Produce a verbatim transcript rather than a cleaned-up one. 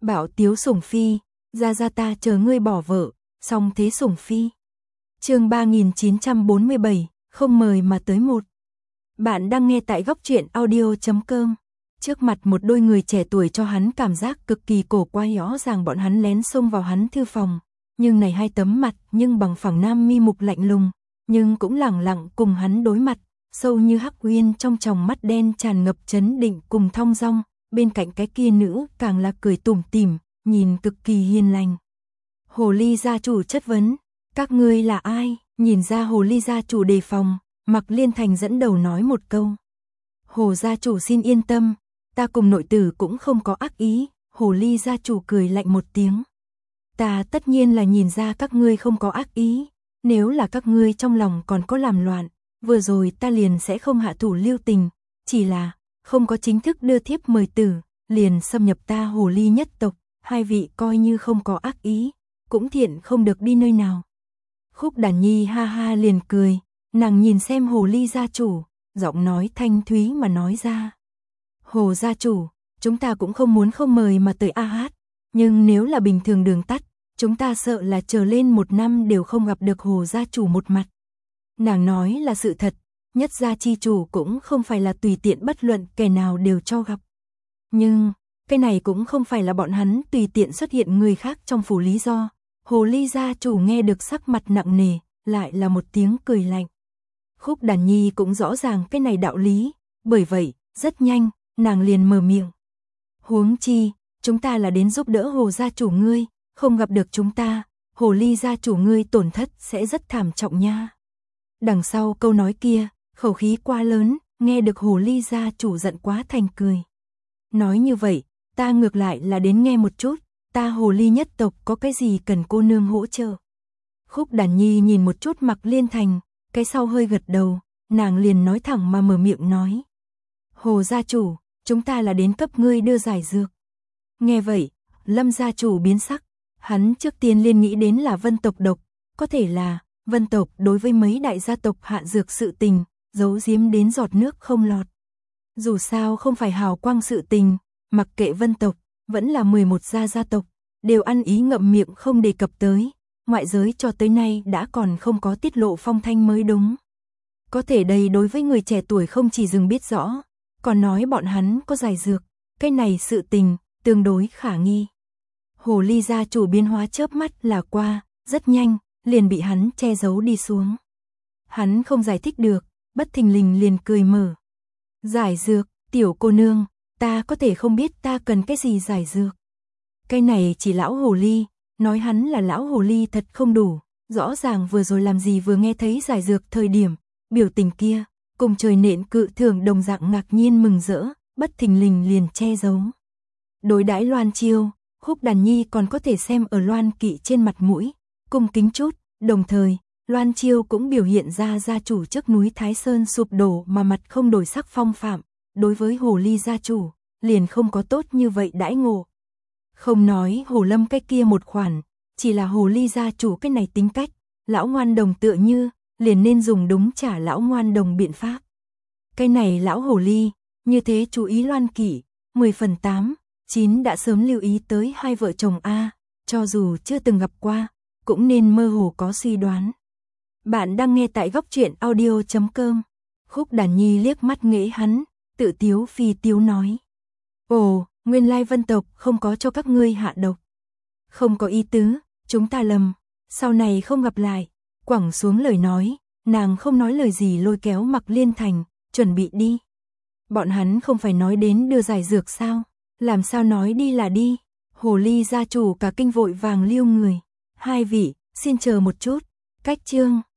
Bảo Tiếu Sủng Phi, ra ra ta chờ ngươi bỏ vợ, xong thế Sủng Phi. Chương ba nghìn chín trăm bốn mươi bảy, không mời mà tới một. Bạn đang nghe tại góc truyện audio chấm com. Trước mặt một đôi người trẻ tuổi cho hắn cảm giác cực kỳ cổ quái, rõ ràng bọn hắn lén xông vào hắn thư phòng, nhưng này hai tấm mặt nhưng bằng phẳng nam mi mục lạnh lùng, nhưng cũng lẳng lặng cùng hắn đối mặt, sâu như hắc uyên trong tròng mắt đen tràn ngập chấn định cùng thong dong, bên cạnh cái kia nữ càng là cười tủm tỉm, nhìn cực kỳ hiền lành. Hồ ly gia chủ chất vấn, các ngươi là ai? Nhìn ra hồ ly gia chủ đề phòng, Mạc Liên Thành dẫn đầu nói một câu. Hồ gia chủ xin yên tâm, ta cùng nội tử cũng không có ác ý. Hồ ly gia chủ cười lạnh một tiếng. Ta tất nhiên là nhìn ra các ngươi không có ác ý, nếu là các ngươi trong lòng còn có làm loạn, vừa rồi ta liền sẽ không hạ thủ lưu tình, chỉ là không có chính thức đưa thiếp mời tử, liền xâm nhập ta hồ ly nhất tộc, hai vị coi như không có ác ý, cũng thiện không được đi nơi nào. Khúc Đàn Nhi ha ha liền cười, nàng nhìn xem hồ ly gia chủ, giọng nói thanh thúy mà nói ra. Hồ gia chủ, chúng ta cũng không muốn không mời mà tới a hát, nhưng nếu là bình thường đường tắt, chúng ta sợ là chờ lên một năm đều không gặp được hồ gia chủ một mặt. Nàng nói là sự thật, nhất gia chi chủ cũng không phải là tùy tiện bất luận kẻ nào đều cho gặp. Nhưng, cái này cũng không phải là bọn hắn tùy tiện xuất hiện người khác trong phủ lý do. Hồ ly gia chủ nghe được sắc mặt nặng nề, lại là một tiếng cười lạnh. Khúc Đàn Nhi cũng rõ ràng cái này đạo lý, bởi vậy, rất nhanh, nàng liền mở miệng. Huống chi, chúng ta là đến giúp đỡ hồ gia chủ ngươi, không gặp được chúng ta, hồ ly gia chủ ngươi tổn thất sẽ rất thảm trọng nha. Đằng sau câu nói kia, khẩu khí quá lớn, nghe được hồ ly gia chủ giận quá thành cười. Nói như vậy, ta ngược lại là đến nghe một chút, ta hồ ly nhất tộc có cái gì cần cô nương hỗ trợ. Khúc Đàn Nhi nhìn một chút Mạc Liên Thành, cái sau hơi gật đầu, nàng liền nói thẳng mà mở miệng nói. Hồ gia chủ, chúng ta là đến cấp ngươi đưa giải dược. Nghe vậy, Lâm gia chủ biến sắc, hắn trước tiên liên nghĩ đến là Vân tộc độc, có thể là Vân tộc đối với mấy đại gia tộc hạ dược sự tình, giấu giếm đến giọt nước không lọt. Dù sao không phải hào quang sự tình, mặc kệ Vân tộc, vẫn là mười một gia gia tộc, đều ăn ý ngậm miệng không đề cập tới, ngoại giới cho tới nay đã còn không có tiết lộ phong thanh mới đúng. Có thể đây đối với người trẻ tuổi không chỉ dừng biết rõ, còn nói bọn hắn có giải dược, cái này sự tình, tương đối khả nghi. Hồ ly gia chủ biến hóa chớp mắt là qua, rất nhanh, liền bị hắn che giấu đi xuống. Hắn không giải thích được, bất thình lình liền cười mở. Giải dược, tiểu cô nương, ta có thể không biết ta cần cái gì giải dược. Cái này chỉ lão hồ ly, nói hắn là lão hồ ly thật không đủ, rõ ràng vừa rồi làm gì vừa nghe thấy giải dược thời điểm, biểu tình kia, cùng trời nện cự thường đồng dạng ngạc nhiên mừng rỡ, bất thình lình liền che giấu. Đối đãi Loan Chiêu, Khúc Đàn Nhi còn có thể xem ở Loan Kỵ trên mặt mũi, cung kính chút, đồng thời, Loan Chiêu cũng biểu hiện ra gia chủ trước núi Thái Sơn sụp đổ mà mặt không đổi sắc phong phạm, đối với hồ ly gia chủ, liền không có tốt như vậy đãi ngộ. Không nói hồ lâm cái kia một khoản, chỉ là hồ ly gia chủ cái này tính cách, lão ngoan đồng tựa như, liền nên dùng đúng trả lão ngoan đồng biện pháp. Cái này lão hồ ly, như thế chú ý Loan Kỵ, mười phần tám, chín đã sớm lưu ý tới hai vợ chồng A, cho dù chưa từng gặp qua, cũng nên mơ hồ có suy đoán. Bạn đang nghe tại góc truyện audio chấm com. Khúc Đàn Nhi liếc mắt nghễ hắn, tự tiếu phi tiếu nói. Ồ, nguyên lai Vân tộc không có cho các ngươi hạ độc. Không có ý tứ, chúng ta lầm, sau này không gặp lại. Quẳng xuống lời nói, nàng không nói lời gì lôi kéo Mạc Liên Thành, chuẩn bị đi. Bọn hắn không phải nói đến đưa giải dược sao, làm sao nói đi là đi. Hồ ly gia chủ cả kinh vội vàng liêu người. Hai vị, xin chờ một chút, cách chương.